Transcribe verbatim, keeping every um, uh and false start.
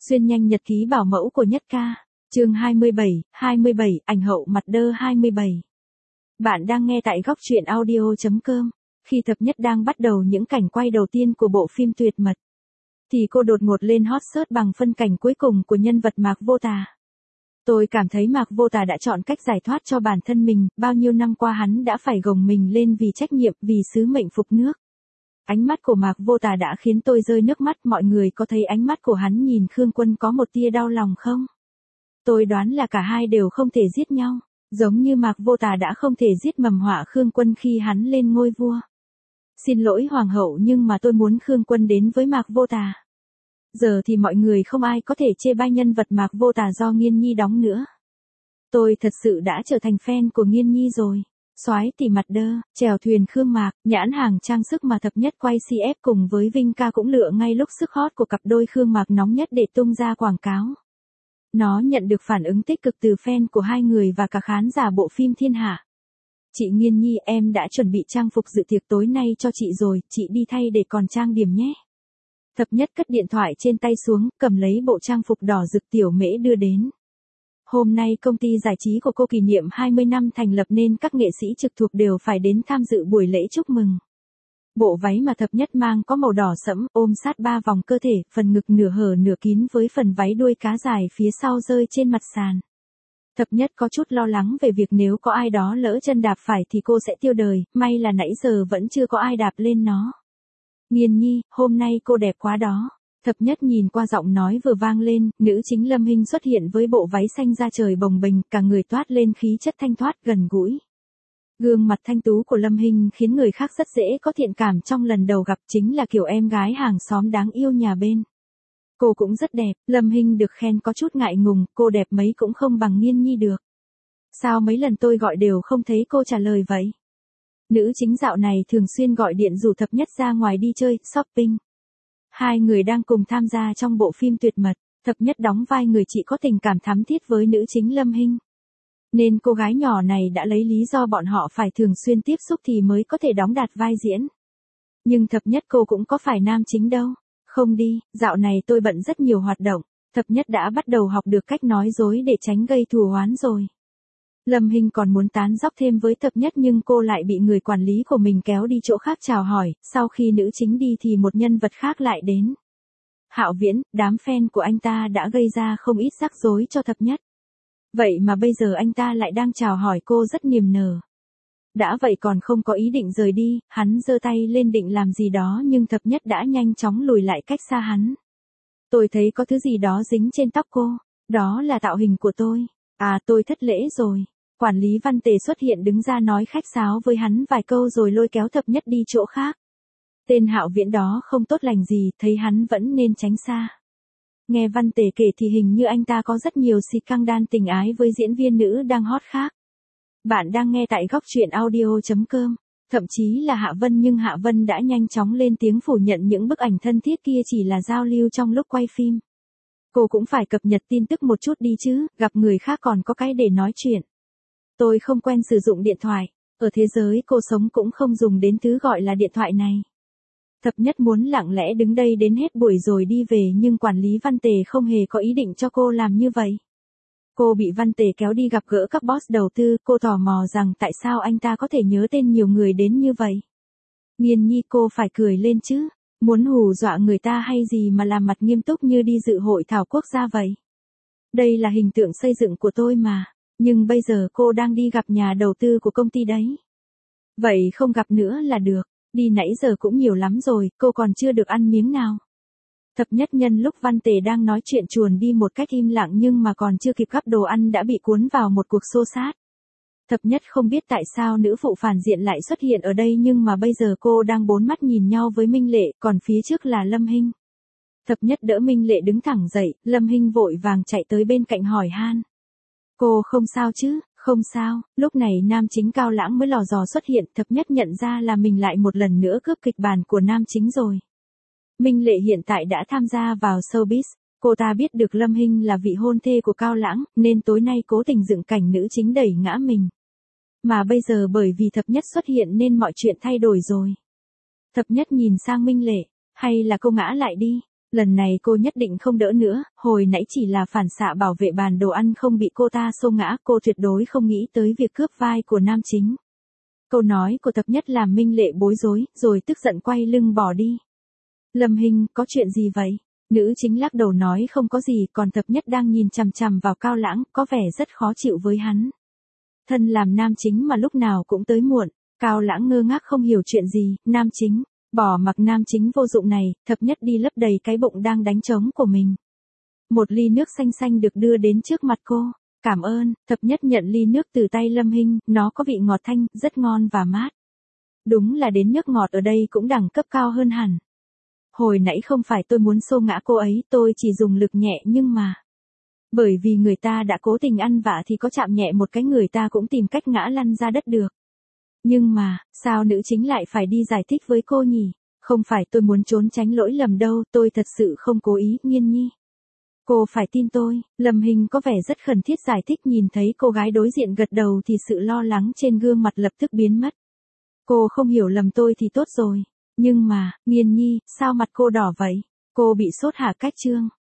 Xuyên nhanh nhật ký bảo mẫu của Nhất Ca. Chương hai mươi bảy, hai mươi bảy, ảnh hậu mặt đơ hai mươi bảy. Bạn đang nghe tại góc truyện audio chấm com. Khi Thập Nhất đang bắt đầu những cảnh quay đầu tiên của bộ phim Tuyệt Mật, thì cô đột ngột lên hot search bằng phân cảnh cuối cùng của nhân vật Mạc Vô Tà. Tôi cảm thấy Mạc Vô Tà đã chọn cách giải thoát cho bản thân mình, bao nhiêu năm qua hắn đã phải gồng mình lên vì trách nhiệm, vì sứ mệnh phục nước. Ánh mắt của Mạc Vô Tà đã khiến tôi rơi nước mắt, mọi người có thấy ánh mắt của hắn nhìn Khương Quân có một tia đau lòng không? Tôi đoán là cả hai đều không thể giết nhau, giống như Mạc Vô Tà đã không thể giết mầm họa Khương Quân khi hắn lên ngôi vua. Xin lỗi hoàng hậu, nhưng mà tôi muốn Khương Quân đến với Mạc Vô Tà. Giờ thì mọi người không ai có thể chê bai nhân vật Mạc Vô Tà do Nghiên Nhi đóng nữa. Tôi thật sự đã trở thành fan của Nghiên Nhi rồi. Soái tỷ mặt đơ, chèo thuyền Khương Mạc, nhãn hàng trang sức mà Thập Nhất quay xê ép cùng với Vinh Ca cũng lựa ngay lúc sức hot của cặp đôi Khương Mạc nóng nhất để tung ra quảng cáo. Nó nhận được phản ứng tích cực từ fan của hai người và cả khán giả bộ phim thiên hạ. Chị Nghiên Nhi, em đã chuẩn bị trang phục dự tiệc tối nay cho chị rồi, chị đi thay để còn trang điểm nhé. Thập Nhất cất điện thoại trên tay xuống, cầm lấy bộ trang phục đỏ rực Tiểu Mễ đưa đến. Hôm nay công ty giải trí của cô kỷ niệm hai mươi năm thành lập nên các nghệ sĩ trực thuộc đều phải đến tham dự buổi lễ chúc mừng. Bộ váy mà Thập Nhất mang có màu đỏ sẫm, ôm sát ba vòng cơ thể, phần ngực nửa hở nửa kín với phần váy đuôi cá dài phía sau rơi trên mặt sàn. Thập Nhất có chút lo lắng về việc nếu có ai đó lỡ chân đạp phải thì cô sẽ tiêu đời, may là nãy giờ vẫn chưa có ai đạp lên nó. Nghiên Nhi, hôm nay cô đẹp quá đó. Thập Nhất nhìn qua giọng nói vừa vang lên, nữ chính Lâm Hinh xuất hiện với bộ váy xanh da trời bồng bềnh, cả người toát lên khí chất thanh thoát gần gũi. Gương mặt thanh tú của Lâm Hinh khiến người khác rất dễ có thiện cảm trong lần đầu gặp, chính là kiểu em gái hàng xóm đáng yêu nhà bên. Cô cũng rất đẹp, Lâm Hinh được khen có chút ngại ngùng, cô đẹp mấy cũng không bằng Nghiên Nhi được. Sao mấy lần tôi gọi đều không thấy cô trả lời vậy? Nữ chính dạo này thường xuyên gọi điện rủ Thập Nhất ra ngoài đi chơi, shopping. Hai người đang cùng tham gia trong bộ phim Tuyệt Mật, Thập Nhất đóng vai người chị có tình cảm thắm thiết với nữ chính Lâm Hinh. Nên cô gái nhỏ này đã lấy lý do bọn họ phải thường xuyên tiếp xúc thì mới có thể đóng đạt vai diễn. Nhưng Thập Nhất cô cũng có phải nam chính đâu. Không đi, dạo này tôi bận rất nhiều hoạt động. Thập Nhất đã bắt đầu học được cách nói dối để tránh gây thù oán rồi. Lâm Hinh còn muốn tán dóc thêm với Thập Nhất nhưng cô lại bị người quản lý của mình kéo đi chỗ khác chào hỏi, sau khi nữ chính đi thì một nhân vật khác lại đến. Hạo Viễn, đám fan của anh ta đã gây ra không ít rắc rối cho Thập Nhất. Vậy mà bây giờ anh ta lại đang chào hỏi cô rất niềm nở. Đã vậy còn không có ý định rời đi, hắn giơ tay lên định làm gì đó nhưng Thập Nhất đã nhanh chóng lùi lại cách xa hắn. Tôi thấy có thứ gì đó dính trên tóc cô, đó là tạo hình của tôi. À, tôi thất lễ rồi. Quản lý Văn Tề xuất hiện đứng ra nói khách sáo với hắn vài câu rồi lôi kéo Thập Nhất đi chỗ khác. Tên Hạo Viễn đó không tốt lành gì, thấy hắn vẫn nên tránh xa. Nghe Văn Tề kể thì hình như anh ta có rất nhiều scandal tình ái với diễn viên nữ đang hot khác. Bạn đang nghe tại góc truyện audio chấm com. Thậm chí là Hạ Vân, nhưng Hạ Vân đã nhanh chóng lên tiếng phủ nhận những bức ảnh thân thiết kia chỉ là giao lưu trong lúc quay phim. Cô cũng phải cập nhật tin tức một chút đi chứ, gặp người khác còn có cái để nói chuyện. Tôi không quen sử dụng điện thoại, ở thế giới cô sống cũng không dùng đến thứ gọi là điện thoại này. Thập Nhất muốn lặng lẽ đứng đây đến hết buổi rồi đi về nhưng quản lý Văn Tề không hề có ý định cho cô làm như vậy. Cô bị Văn Tề kéo đi gặp gỡ các boss đầu tư, cô tò mò rằng tại sao anh ta có thể nhớ tên nhiều người đến như vậy. Nghiên Nhi, cô phải cười lên chứ, muốn hù dọa người ta hay gì mà làm mặt nghiêm túc như đi dự hội thảo quốc gia vậy. Đây là hình tượng xây dựng của tôi mà, nhưng bây giờ cô đang đi gặp nhà đầu tư của công ty đấy. Vậy không gặp nữa là được, đi nãy giờ cũng nhiều lắm rồi, cô còn chưa được ăn miếng nào. Thập Nhất nhân lúc Văn Tề đang nói chuyện chuồn đi một cách im lặng nhưng mà còn chưa kịp gắp đồ ăn đã bị cuốn vào một cuộc xô xát. Thập Nhất không biết tại sao nữ phụ phản diện lại xuất hiện ở đây nhưng mà bây giờ cô đang bốn mắt nhìn nhau với Minh Lệ, còn phía trước là Lâm Hinh. Thập Nhất đỡ Minh Lệ đứng thẳng dậy, Lâm Hinh vội vàng chạy tới bên cạnh hỏi han. Cô không sao chứ? Không sao. Lúc này nam chính Cao Lãng mới lò dò xuất hiện, Thập Nhất nhận ra là mình lại một lần nữa cướp kịch bản của nam chính rồi. Minh Lệ hiện tại đã tham gia vào showbiz, cô ta biết được Lâm Hinh là vị hôn thê của Cao Lãng, nên tối nay cố tình dựng cảnh nữ chính đẩy ngã mình. Mà bây giờ bởi vì Thập Nhất xuất hiện nên mọi chuyện thay đổi rồi. Thập Nhất nhìn sang Minh Lệ, hay là cô ngã lại đi, Lần này cô nhất định không đỡ nữa, hồi nãy chỉ là phản xạ bảo vệ bàn đồ ăn không bị cô ta xô ngã, cô tuyệt đối không nghĩ tới việc cướp vai của nam chính. Câu nói của Thập Nhất làm Minh Lệ bối rối, rồi tức giận quay lưng bỏ đi. Lâm Hinh, có chuyện gì vậy? Nữ chính lắc đầu nói không có gì, còn Thập Nhất đang nhìn chằm chằm vào Cao Lãng, có vẻ rất khó chịu với hắn. Thân làm nam chính mà lúc nào cũng tới muộn, Cao Lãng ngơ ngác không hiểu chuyện gì, nam chính, bỏ mặc nam chính vô dụng này, Thập Nhất đi lấp đầy cái bụng đang đánh trống của mình. Một ly nước xanh xanh được đưa đến trước mặt cô. Cảm ơn, Thập Nhất nhận ly nước từ tay Lâm Hinh, nó có vị ngọt thanh, rất ngon và mát. Đúng là đến nước ngọt ở đây cũng đẳng cấp cao hơn hẳn. Hồi nãy không phải tôi muốn xô ngã cô ấy, tôi chỉ dùng lực nhẹ nhưng mà. Bởi vì người ta đã cố tình ăn vạ thì có chạm nhẹ một cái người ta cũng tìm cách ngã lăn ra đất được. Nhưng mà, sao nữ chính lại phải đi giải thích với cô nhỉ? Không phải tôi muốn trốn tránh lỗi lầm đâu, tôi thật sự không cố ý, Nhiên Nhi. Cô phải tin tôi, Lâm Hinh có vẻ rất khẩn thiết giải thích, nhìn thấy cô gái đối diện gật đầu thì sự lo lắng trên gương mặt lập tức biến mất. Cô không hiểu lầm tôi thì tốt rồi. Nhưng mà, Nhiên Nhi, sao mặt cô đỏ vậy? Cô bị sốt hả Cách Trương?